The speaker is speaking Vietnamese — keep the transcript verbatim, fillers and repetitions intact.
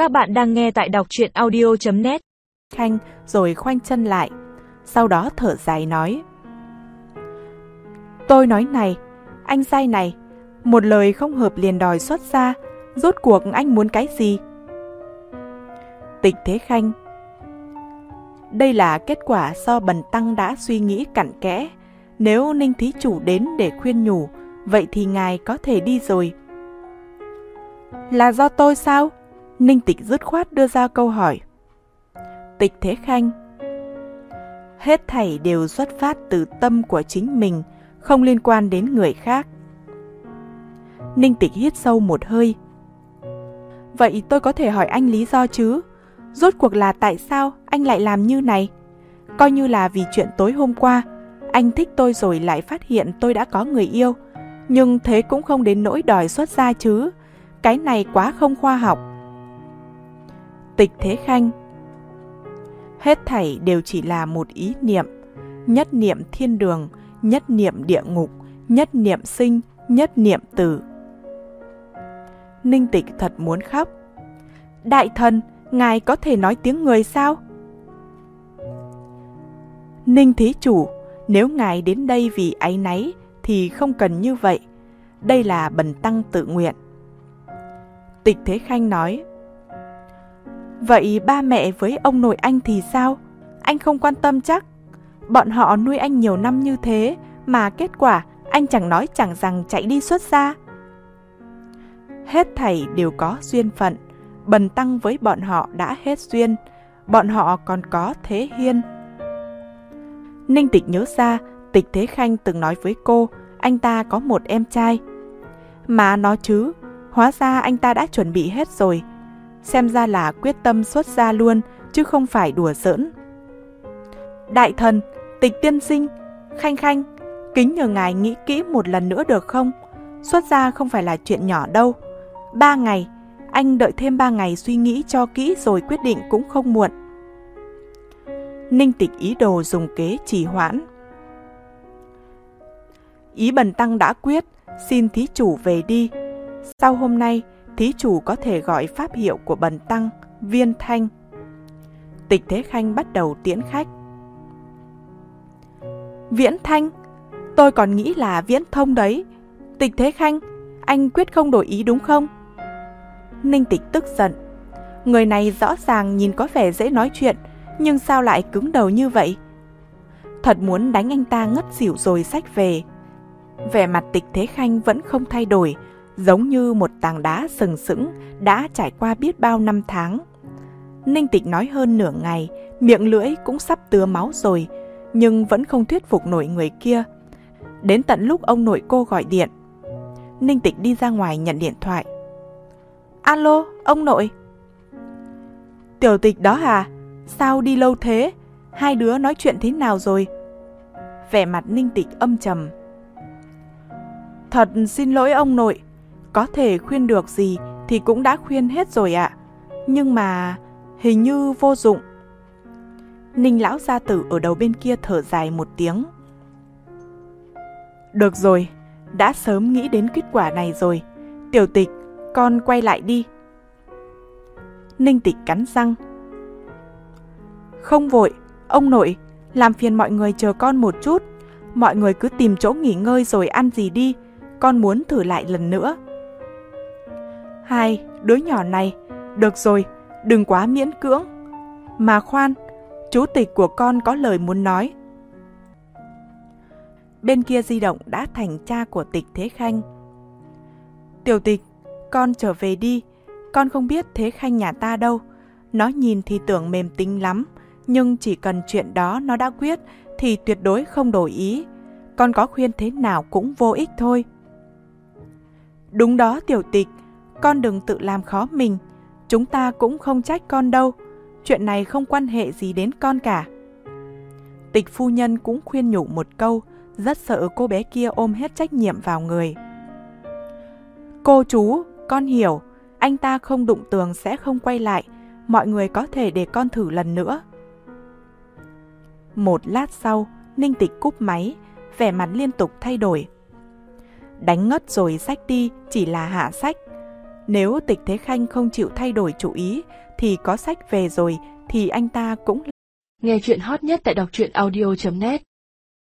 Các bạn đang nghe tại đọc truyện audio chấm net. Khanh rồi khoanh chân lại, sau đó thở dài nói: Tôi nói này, anh sai này, một lời không hợp liền đòi xuất ra, rốt cuộc anh muốn cái gì? Tịch Thế Khanh: Đây là kết quả do bần tăng đã suy nghĩ cặn kẽ. Nếu Ninh thí chủ đến để khuyên nhủ, vậy thì ngài có thể đi rồi. Là do tôi sao? Ninh Tịch dứt khoát đưa ra câu hỏi. Tịch Thế Khanh: Hết thảy đều xuất phát từ tâm của chính mình, không liên quan đến người khác. Ninh Tịch hít sâu một hơi. Vậy tôi có thể hỏi anh lý do chứ? Rốt cuộc là tại sao anh lại làm như này? Coi như là vì chuyện tối hôm qua, anh thích tôi rồi lại phát hiện tôi đã có người yêu. Nhưng thế cũng không đến nỗi đòi xuất gia chứ. Cái này quá không khoa học. Tịch Thế Khanh: Hết thảy đều chỉ là một ý niệm. Nhất niệm thiên đường, nhất niệm địa ngục, nhất niệm sinh, nhất niệm tử. Ninh Tịch thật muốn khóc. Đại thần, ngài có thể nói tiếng người sao? Ninh thí chủ, nếu ngài đến đây vì áy náy thì không cần như vậy. Đây là bần tăng tự nguyện. Tịch Thế Khanh nói: Vậy ba mẹ với ông nội anh thì sao? Anh không quan tâm chắc? Bọn họ nuôi anh nhiều năm như thế mà kết quả anh chẳng nói chẳng rằng chạy đi xuất gia. Hết thảy đều có duyên phận. Bần tăng với bọn họ đã hết duyên. Bọn họ còn có Thế Hiên. Ninh Tịch nhớ ra Tịch Thế Khanh từng nói với cô anh ta có một em trai. Mà nó chứ, hóa ra anh ta đã chuẩn bị hết rồi. Xem ra là quyết tâm xuất gia luôn, chứ không phải đùa giỡn. Đại thần, Tịch tiên sinh, Khanh Khanh, kính nhờ ngài nghĩ kỹ một lần nữa được không? Xuất gia không phải là chuyện nhỏ đâu. Ba ngày, anh đợi thêm ba ngày suy nghĩ cho kỹ rồi quyết định cũng không muộn. Ninh Tịch ý đồ dùng kế trì hoãn. Ý bần tăng đã quyết, xin thí chủ về đi. Sau hôm nay, thí chủ có thể gọi pháp hiệu của bần tăng Viên Thanh. Tịch Thế Khanh bắt đầu tiễn khách. Viễn Thanh? Tôi còn nghĩ là Viễn Thông đấy. Tịch Thế Khanh, anh quyết không đổi ý đúng không? Ninh Tịch tức giận. Người này rõ ràng nhìn có vẻ dễ nói chuyện, nhưng sao lại cứng đầu như vậy? Thật muốn đánh anh ta ngất xỉu rồi xách về. Vẻ mặt Tịch Thế Khanh vẫn không thay đổi, giống như một tảng đá sừng sững đã trải qua biết bao năm tháng. Ninh Tịch nói hơn nửa ngày, miệng lưỡi cũng sắp tứa máu rồi, nhưng vẫn không thuyết phục nổi người kia. Đến tận lúc ông nội cô gọi điện, Ninh Tịch đi ra ngoài nhận điện thoại. Alo, ông nội. Tiểu Tịch đó à? Sao đi lâu thế? Hai đứa nói chuyện thế nào rồi? Vẻ mặt Ninh Tịch âm trầm. Thật xin lỗi ông nội. Có thể khuyên được gì thì cũng đã khuyên hết rồi ạ. Nhưng mà hình như vô dụng. Ninh lão gia tử ở đầu bên kia thở dài một tiếng. Được rồi, đã sớm nghĩ đến kết quả này rồi. Tiểu Tịch, con quay lại đi. Ninh Tịch cắn răng. Không vội, ông nội, làm phiền mọi người chờ con một chút. Mọi người cứ tìm chỗ nghỉ ngơi rồi ăn gì đi. Con muốn thử lại lần nữa. Hai, đứa nhỏ này, được rồi, đừng quá miễn cưỡng. Mà khoan, chú Tịch của con có lời muốn nói. Bên kia di động đã thành cha của Tịch Thế Khanh. Tiểu Tịch, con trở về đi. Con không biết Thế Khanh nhà ta đâu. Nó nhìn thì tưởng mềm tính lắm, nhưng chỉ cần chuyện đó nó đã quyết thì tuyệt đối không đổi ý. Con có khuyên thế nào cũng vô ích thôi. Đúng đó Tiểu Tịch, con đừng tự làm khó mình. Chúng ta cũng không trách con đâu. Chuyện này không quan hệ gì đến con cả. Tịch phu nhân cũng khuyên nhủ một câu, rất sợ cô bé kia ôm hết trách nhiệm vào người. Cô chú, con hiểu, anh ta không đụng tường sẽ không quay lại. Mọi người có thể để con thử lần nữa. Một lát sau, Ninh Tịch cúp máy, vẻ mặt liên tục thay đổi. Đánh ngất rồi xách đi chỉ là hạ sách. Nếu Tịch Thế Khanh không chịu thay đổi chủ ý thì có sách về rồi thì anh ta cũng... Nghe chuyện hot nhất tại đọc truyện audio chấm net